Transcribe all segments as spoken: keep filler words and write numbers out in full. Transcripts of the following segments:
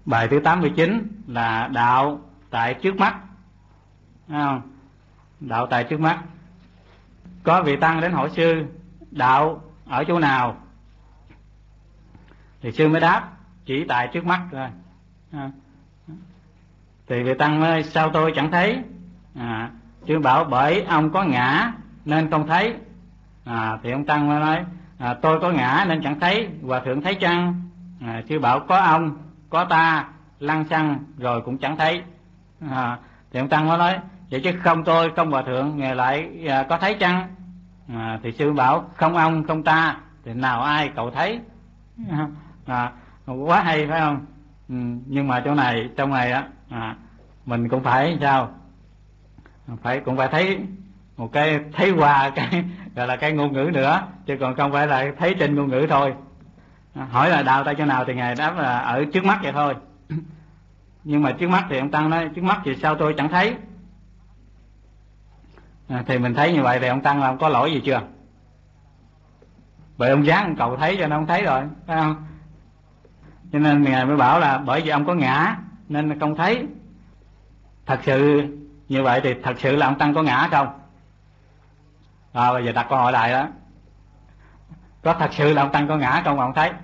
Bài thứ tám mươi chín là đạo tại trước mắt. Thấy không? Đạo tại trước mắt. Có vị tăng đến hỏi sư, đạo ở chỗ nào? Thì sư mới đáp, chỉ tại trước mắt rồi. Thì vị tăng mới, sao tôi chẳng thấy? À, sư bảo bởi ông có ngã nên không thấy. À, thì ông tăng mới nói, à, tôi có ngã nên chẳng thấy, hòa thượng thấy chăng? À, sư bảo có ông, có ta, lăng xăng rồi cũng chẳng thấy. À, thì ông tăng mới nói, vậy chứ không tôi, không hòa thượng, ngài lại à, có thấy chăng? À, thì sư bảo không ông, không ta, thì nào ai cậu thấy? À, quá hay phải không? Ừ, nhưng mà chỗ này, trong này á, à, mình cũng phải sao? Phải cũng phải thấy một cái, thấy qua cái gọi là cái ngôn ngữ nữa, chứ còn không phải là thấy trên ngôn ngữ thôi. À, hỏi là đạo tại chỗ nào thì ngài đáp là ở trước mắt vậy thôi. Nhưng mà trước mắt thì ông tăng nói, trước mắt thì sao tôi chẳng thấy? À, thì mình thấy như vậy thì ông tăng là ông có lỗi gì chưa? Bởi ông dán ông cậu thấy cho nên ông thấy rồi, phải không? Cho nên ngài mới bảo là bởi vì ông có ngã nên không thấy. Thật sự như vậy thì thật sự là ông tăng có ngã không? À, bây giờ đặt câu hỏi lại đó, có thật sự là ông tăng có ngã không mà ông thấy?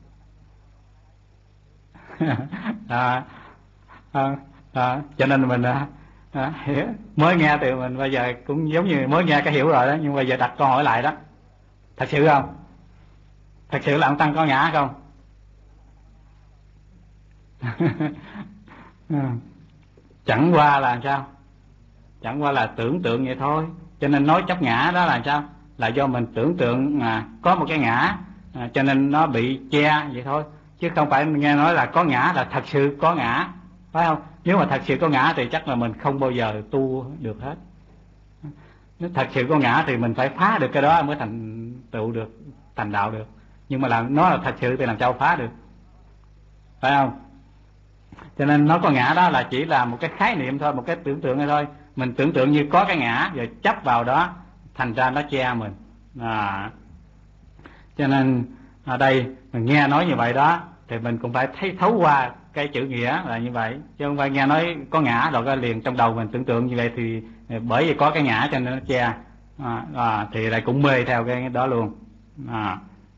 à, à, à, cho nên mình à, à, mới nghe từ mình bây giờ cũng giống như mới nghe cái hiểu rồi đó, nhưng bây giờ đặt câu hỏi lại đó, thật sự không? Thật sự là ông tăng có ngã không? Chẳng qua là sao? Chẳng qua là tưởng tượng vậy thôi. Cho nên nói chấp ngã đó là sao? Là do mình tưởng tượng mà có một cái ngã, à, cho nên nó bị che vậy thôi. Chứ không phải nghe nói là có ngã là thật sự có ngã, phải không? Nếu mà thật sự có ngã thì chắc là mình không bao giờ tu được hết. Nếu thật sự có ngã thì mình phải phá được cái đó mới thành tựu được, thành đạo được. Nhưng mà làm nó là thật sự thì làm sao phá được, phải không? Cho nên nó có ngã đó là chỉ là một cái khái niệm thôi, một cái tưởng tượng thôi. Mình tưởng tượng như có cái ngã rồi chấp vào đó, thành ra nó che mình. À, cho nên ở đây mình nghe nói như vậy đó thì mình cũng phải thấy thấu qua cái chữ nghĩa là như vậy, chứ không phải nghe nói có ngã rồi cái liền trong đầu mình tưởng tượng như vậy thì bởi vì có cái ngã cho nên nó che. À, à, thì lại cũng mê theo cái đó luôn. À,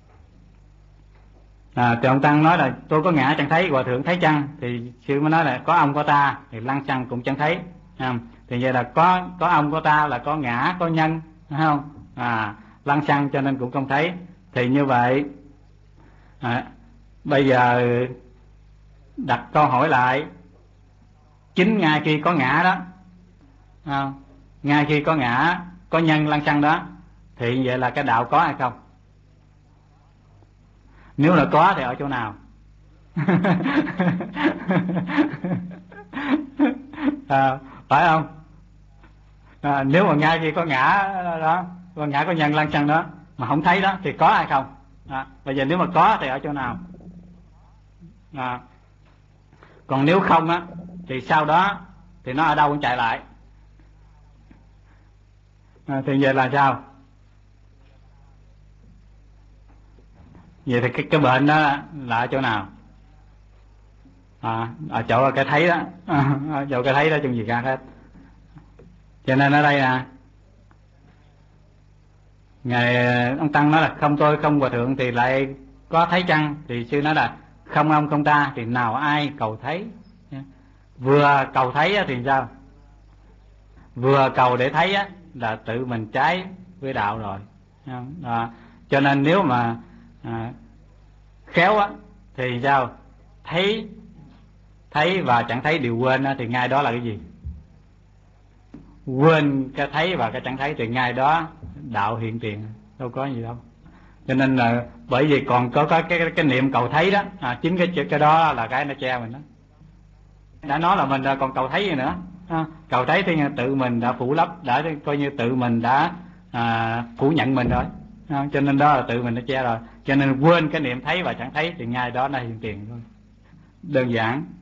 à, thì ông tăng nói là tôi có ngã chẳng thấy, hòa thượng thấy chăng? Thì sư mới nói là có ông có ta, thì lăng xăng cũng chẳng thấy. À, thì vậy là có có ông có ta là có ngã có nhân, phải không? À, lăng xăng cho nên cũng không thấy. Thì như vậy à, bây giờ đặt câu hỏi lại, chính ngay khi có ngã đó, à, ngay khi có ngã có nhân lăng xăng đó, thì vậy là cái đạo có hay không? Nếu là có thì ở chỗ nào? À, phải không? À, nếu mà ngay khi có ngã đó, có ngã có nhân lăng xăng đó mà không thấy đó thì có hay không? À, bây giờ nếu mà có thì ở chỗ nào? À, còn nếu không á thì sau đó thì nó ở đâu cũng chạy lại. À, thì vậy là sao? Vậy thì cái, cái bệnh đó là ở chỗ nào? À, ở chỗ cái thấy đó. À, ở chỗ cái thấy đó chung gì khác hết. Cho nên ở đây à, ngài ông tăng nói là không tôi, không hòa thượng thì lại có thấy chăng? Thì sư nói là không ông không ta, thì nào ai cầu thấy? Vừa cầu thấy thì sao? Vừa cầu để thấy á là tự mình trái với đạo rồi. À, cho nên nếu mà à, khéo á thì sao? Thấy thấy và chẳng thấy đều quên á, thì ngay đó là cái gì? Quên cái thấy và cái chẳng thấy thì ngay đó đạo hiện tiền, đâu có gì đâu. Cho nên là bởi vì còn có cái cái, cái niệm cầu thấy đó, à, chính cái cái đó là cái nó che mình đó. Đã nói là mình còn cầu thấy gì nữa, à, cầu thấy thì tự mình đã phủ lấp, đã coi như tự mình đã à, phủ nhận mình rồi, à, cho nên đó là tự mình đã che rồi. Cho nên quên cái niệm thấy và chẳng thấy thì ngay đó là hiện tiền thôi, đơn giản.